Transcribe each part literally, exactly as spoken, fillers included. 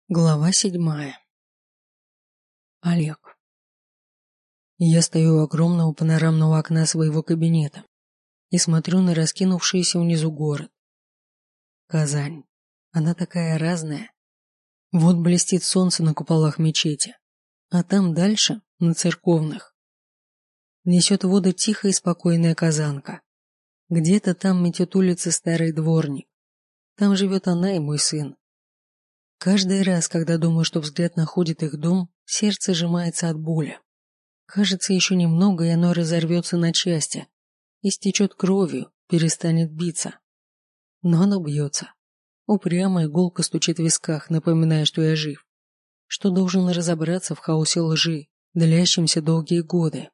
Глава седьмая. Олег. Я стою у огромного панорамного окна своего кабинета и смотрю на раскинувшийся внизу город. Казань. Она такая разная. Вот блестит солнце на куполах мечети, а там дальше, на церковных, несет воду тихая и спокойная Казанка. Где-то там метет улицы старый дворник. Там живет она и мой сын. Каждый раз, когда думаю, что взгляд находит их дом, сердце сжимается от боли. Кажется, еще немного, и оно разорвется на части, истечет кровью, перестанет биться. Но оно бьется. Упрямо иголка стучит в висках, напоминая, что я жив, что должен разобраться в хаосе лжи, длящемся долгие годы.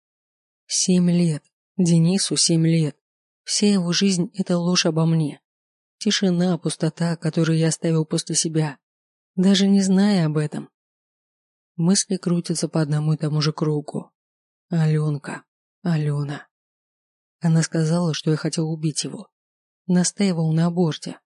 Семь лет. Денису семь лет. Вся его жизнь – это ложь обо мне. Тишина, пустота, которую я оставил после себя, даже не зная об этом. Мысли крутятся по одному и тому же кругу. Аленка, Алена. Она сказала, что я хотел убить его. Настаивал на аборте.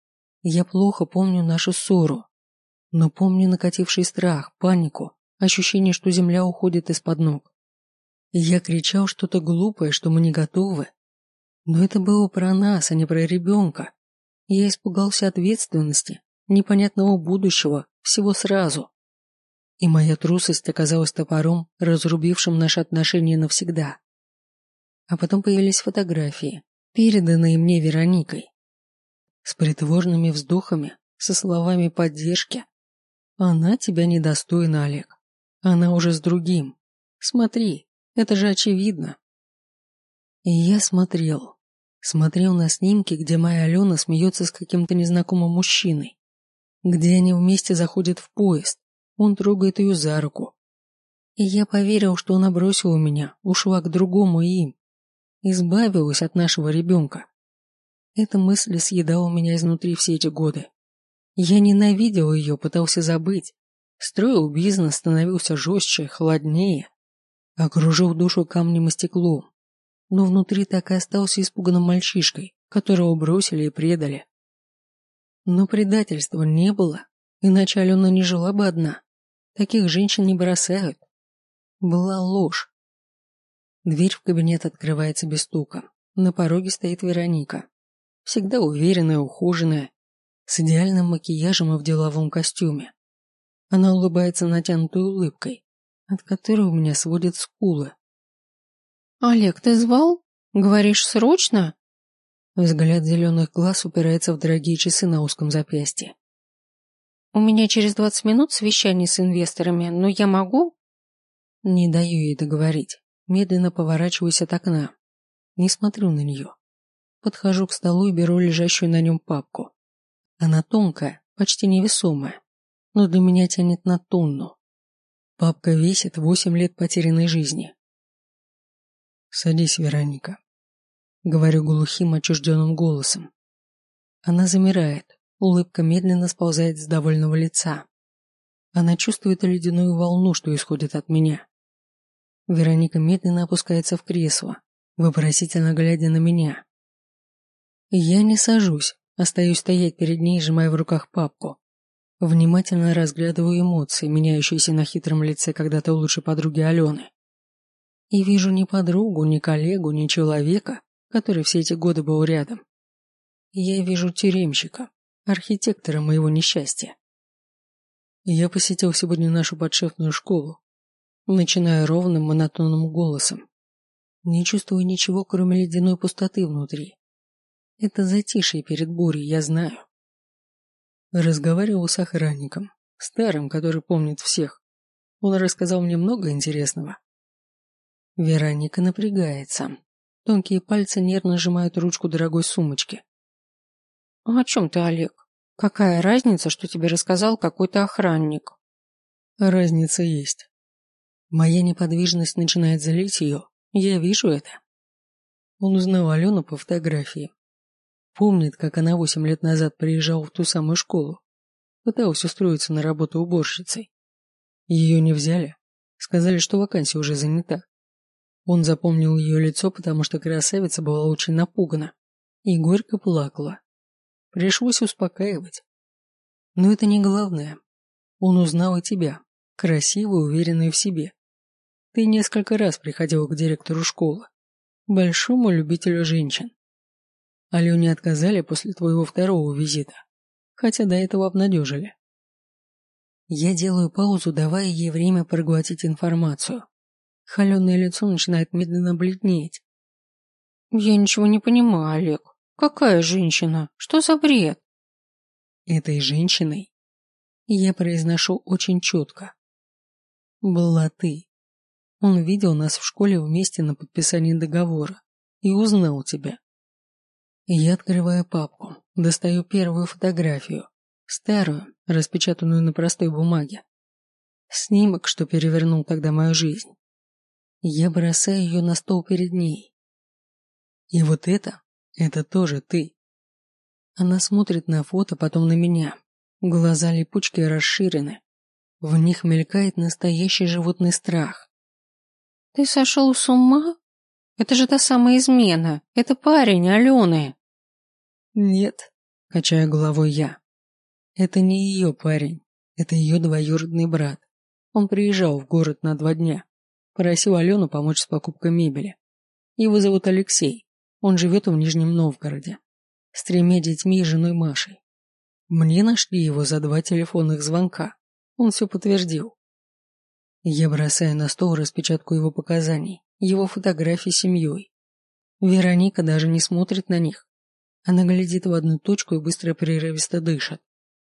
Я плохо помню нашу ссору, но помню накативший страх, панику, ощущение, что земля уходит из-под ног. Я кричал что-то глупое, что мы не готовы. Но это было про нас, а не про ребенка. Я испугался ответственности, непонятного будущего, всего сразу. И моя трусость оказалась топором, разрубившим наши отношения навсегда. А потом появились фотографии, переданные мне Вероникой. С притворными вздохами, со словами поддержки. Она тебя недостойна, Олег. Она уже с другим. Смотри, это же очевидно. И я смотрел. Смотрел на снимки, где моя Алена смеется с каким-то незнакомым мужчиной. Где они вместе заходят в поезд. Он трогает ее за руку. И я поверил, что она бросила меня, ушла к другому им. Избавилась от нашего ребенка. Эта мысль съедала меня изнутри все эти годы. Я ненавидел ее, пытался забыть. Строил бизнес, становился жестче, холоднее. Окружил душу камнем и стеклом. Но внутри так и остался испуганным мальчишкой, которого бросили и предали. Но предательства не было, иначе Алена не жила бы одна. Таких женщин не бросают. Была ложь. Дверь в кабинет открывается без стука. На пороге стоит Вероника. Всегда уверенная, ухоженная, с идеальным макияжем и в деловом костюме. Она улыбается натянутой улыбкой, от которой у меня сводят скулы. «Олег, ты звал? Говоришь, срочно?» Взгляд зеленых глаз упирается в дорогие часы на узком запястье. «У меня через двадцать минут совещание с инвесторами, но я могу?» Не даю ей договорить. Медленно поворачиваюсь от окна. Не смотрю на нее. Подхожу к столу и беру лежащую на нем папку. Она тонкая, почти невесомая, но для меня тянет на тонну. Папка весит восемь лет потерянной жизни. «Садись, Вероника», — говорю глухим, отчужденным голосом. Она замирает, улыбка медленно сползает с довольного лица. Она чувствует ледяную волну, что исходит от меня. Вероника медленно опускается в кресло, вопросительно глядя на меня. Я не сажусь, остаюсь стоять перед ней, сжимая в руках папку. Внимательно разглядываю эмоции, меняющиеся на хитром лице когда-то лучшей подруги Алены. И вижу не подругу, не коллегу, не человека, который все эти годы был рядом. Я вижу тюремщика, архитектора моего несчастья. Я посетил сегодня нашу подшефную школу, начиная ровным монотонным голосом. Не чувствую ничего, кроме ледяной пустоты внутри. Это затишье перед бурей, я знаю. Разговаривал с охранником, старым, который помнит всех. Он рассказал мне много интересного. Вероника напрягается. Тонкие пальцы нервно сжимают ручку дорогой сумочки. «А о чем ты, Олег? Какая разница, что тебе рассказал какой-то охранник?» Разница есть. Моя неподвижность начинает злить ее. Я вижу это. Он узнал Алену по фотографии. Помнит, как она восемь лет назад приезжала в ту самую школу. Пыталась устроиться на работу уборщицей. Ее не взяли. Сказали, что вакансия уже занята. Он запомнил ее лицо, потому что красавица была очень напугана и горько плакала. Пришлось успокаивать. Но это не главное. Он узнал и тебя, красивую, уверенную в себе. Ты несколько раз приходила к директору школы, большому любителю женщин. Алене отказали после твоего второго визита, хотя до этого обнадежили. Я делаю паузу, давая ей время проглотить информацию. Холеное лицо начинает медленно бледнеть. Я ничего не понимаю, Олег. Какая женщина? Что за бред? Этой женщиной я произношу очень четко. Была ты. Он видел нас в школе вместе на подписании договора и узнал тебя. Я открываю папку, достаю первую фотографию, старую, распечатанную на простой бумаге. Снимок, что перевернул тогда мою жизнь. Я бросаю ее на стол перед ней. И вот это, это тоже ты. Она смотрит на фото, потом на меня. Глаза липучки расширены. В них мелькает настоящий животный страх. Ты сошел с ума? Это же та самая измена. Это парень Алены. Нет, качаю головой я. Это не ее парень. Это ее двоюродный брат. Он приезжал в город на два дня. Просил Алену помочь с покупкой мебели. Его зовут Алексей. Он живет в Нижнем Новгороде. С тремя детьми и женой Машей. Мне нашли его за два телефонных звонка. Он все подтвердил. Я бросаю на стол распечатку его показаний, его фотографий с семьей. Вероника даже не смотрит на них. Она глядит в одну точку и быстро прерывисто дышит.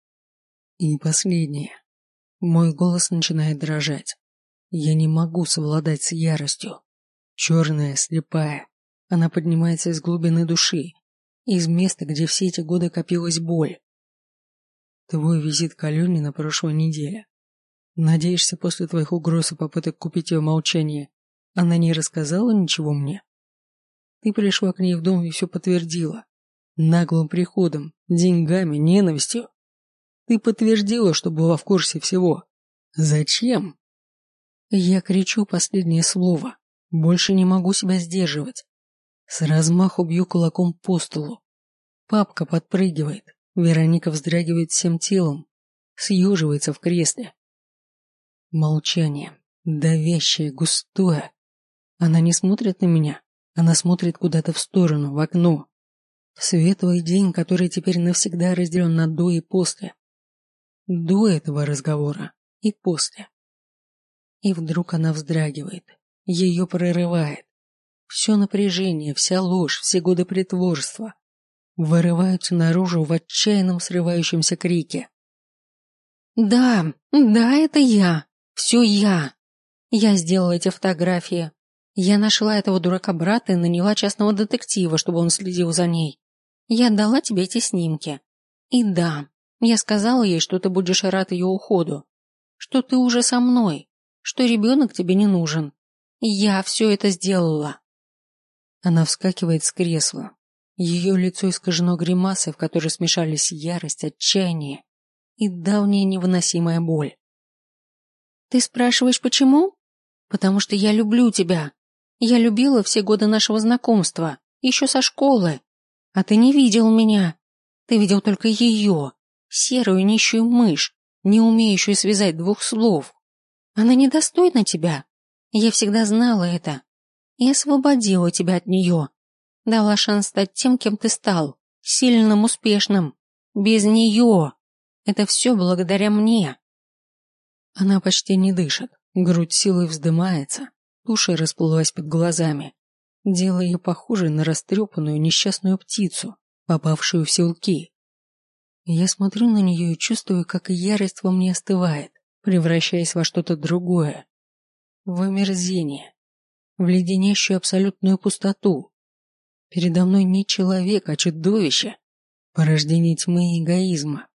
И последнее. Мой голос начинает дрожать. Я не могу совладать с яростью. Черная, слепая. Она поднимается из глубины души, из места, где все эти годы копилась боль. Твой визит к Алене на прошлой неделе. Надеешься, после твоих угроз и попыток купить ее молчание, она не рассказала ничего мне? Ты пришла к ней в дом и все подтвердила. Наглым приходом, деньгами, ненавистью. Ты подтвердила, что была в курсе всего. Зачем? Я кричу последнее слово. Больше не могу себя сдерживать. С размаху бью кулаком по столу. Папка подпрыгивает. Вероника вздрагивает всем телом. Съеживается в кресле. Молчание. Давящее, густое. Она не смотрит на меня. Она смотрит куда-то в сторону, в окно. В светлый день, который теперь навсегда разделен на до и после. До этого разговора и после. И вдруг она вздрагивает. Ее прорывает. Все напряжение, вся ложь, все годы притворства вырываются наружу в отчаянном срывающемся крике. Да, да, это я. Все я. Я сделала эти фотографии. Я нашла этого дурака-брата и наняла частного детектива, чтобы он следил за ней. Я отдала тебе эти снимки. И да, я сказала ей, что ты будешь рад ее уходу, что ты уже со мной, что ребенок тебе не нужен. Я все это сделала. Она вскакивает с кресла. Ее лицо искажено гримасой, в которой смешались ярость, отчаяние и давняя невыносимая боль. Ты спрашиваешь, почему? Потому что я люблю тебя. Я любила все годы нашего знакомства, еще со школы. А ты не видел меня. Ты видел только ее, серую нищую мышь, не умеющую связать двух слов. Она недостойна тебя. Я всегда знала это. И освободила тебя от нее. Дала шанс стать тем, кем ты стал. Сильным, успешным. Без нее. Это все благодаря мне. Она почти не дышит. Грудь силой вздымается. Туша расплылась под глазами, делая ее похожей на растрепанную несчастную птицу, попавшую в селки. Я смотрю на нее и чувствую, как ярость во мне остывает, превращаясь во что-то другое. В омерзение. В леденящую абсолютную пустоту. Передо мной не человек, а чудовище. Порождение тьмы и эгоизма.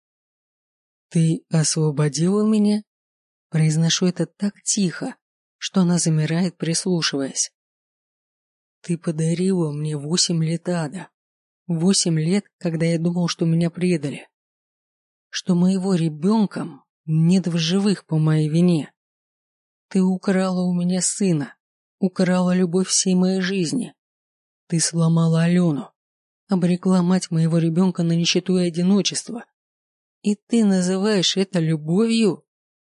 Ты освободила меня? Произношу это так тихо, что она замирает, прислушиваясь. Ты подарила мне восемь лет ада. Восемь лет, когда я думал, что меня предали. Что моего ребенка нет в живых по моей вине. Ты украла у меня сына. Украла любовь всей моей жизни. Ты сломала Алену. Обрекла мать моего ребенка на нищету и одиночество. И ты называешь это любовью?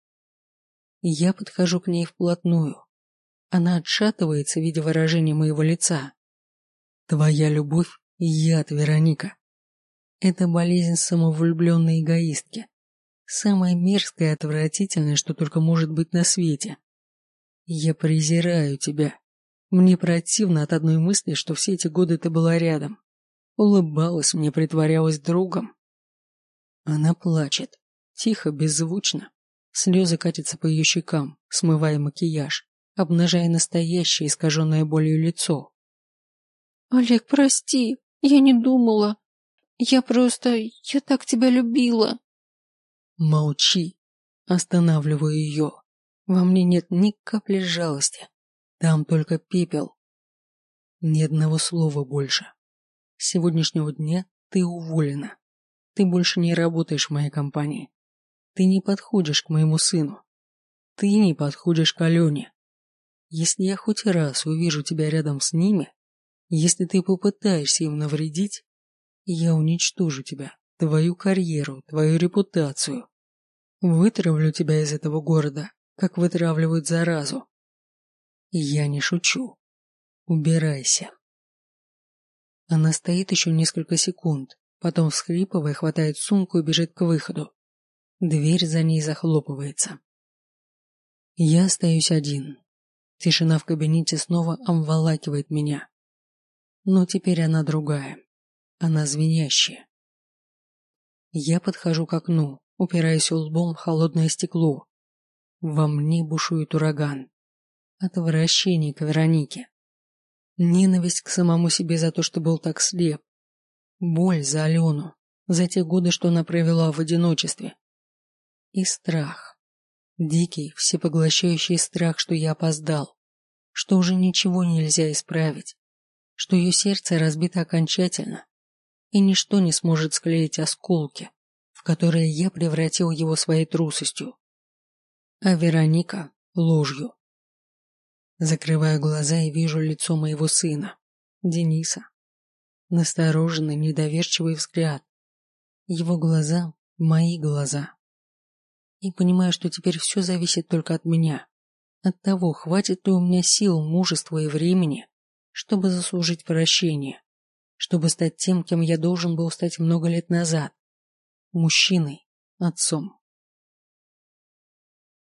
Я подхожу к ней вплотную. Она отшатывается, видя выражение моего лица. Твоя любовь – яд, Вероника. Это болезнь самовлюбленной эгоистки. Самое мерзкое и отвратительное, что только может быть на свете. Я презираю тебя. Мне противно от одной мысли, что все эти годы ты была рядом. Улыбалась мне, притворялась другом. Она плачет. Тихо, беззвучно. Слезы катятся по ее щекам, смывая макияж, обнажая настоящее, искаженное болью лицо. «Олег, прости, я не думала. Я просто... я так тебя любила». Молчи. Останавливаю ее. Во мне нет ни капли жалости. Там только пепел. Ни одного слова больше. С сегодняшнего дня ты уволена. Ты больше не работаешь в моей компании. Ты не подходишь к моему сыну. Ты не подходишь к Алене. Если я хоть раз увижу тебя рядом с ними, если ты попытаешься им навредить, я уничтожу тебя, твою карьеру, твою репутацию. Вытравлю тебя из этого города, как вытравливают заразу. Я не шучу. Убирайся. Она стоит еще несколько секунд, потом, всхлипывая, хватает сумку и бежит к выходу. Дверь за ней захлопывается. Я остаюсь один. Тишина в кабинете снова обволакивает меня. Но теперь она другая. Она звенящая. Я подхожу к окну, упираясь лбом в холодное стекло. Во мне бушует ураган. Отвращение к Веронике. Ненависть к самому себе за то, что был так слеп. Боль за Алену, за те годы, что она провела в одиночестве. И страх. Дикий, всепоглощающий страх, что я опоздал, что уже ничего нельзя исправить, что ее сердце разбито окончательно, и ничто не сможет склеить осколки, в которые я превратил его своей трусостью, а Вероника – ложью. Закрываю глаза и вижу лицо моего сына, Дениса. Настороженный, недоверчивый взгляд. Его глаза – мои глаза. И понимаю, что теперь все зависит только от меня. От того, хватит ли у меня сил, мужества и времени, чтобы заслужить прощение, чтобы стать тем, кем я должен был стать много лет назад. Мужчиной, отцом.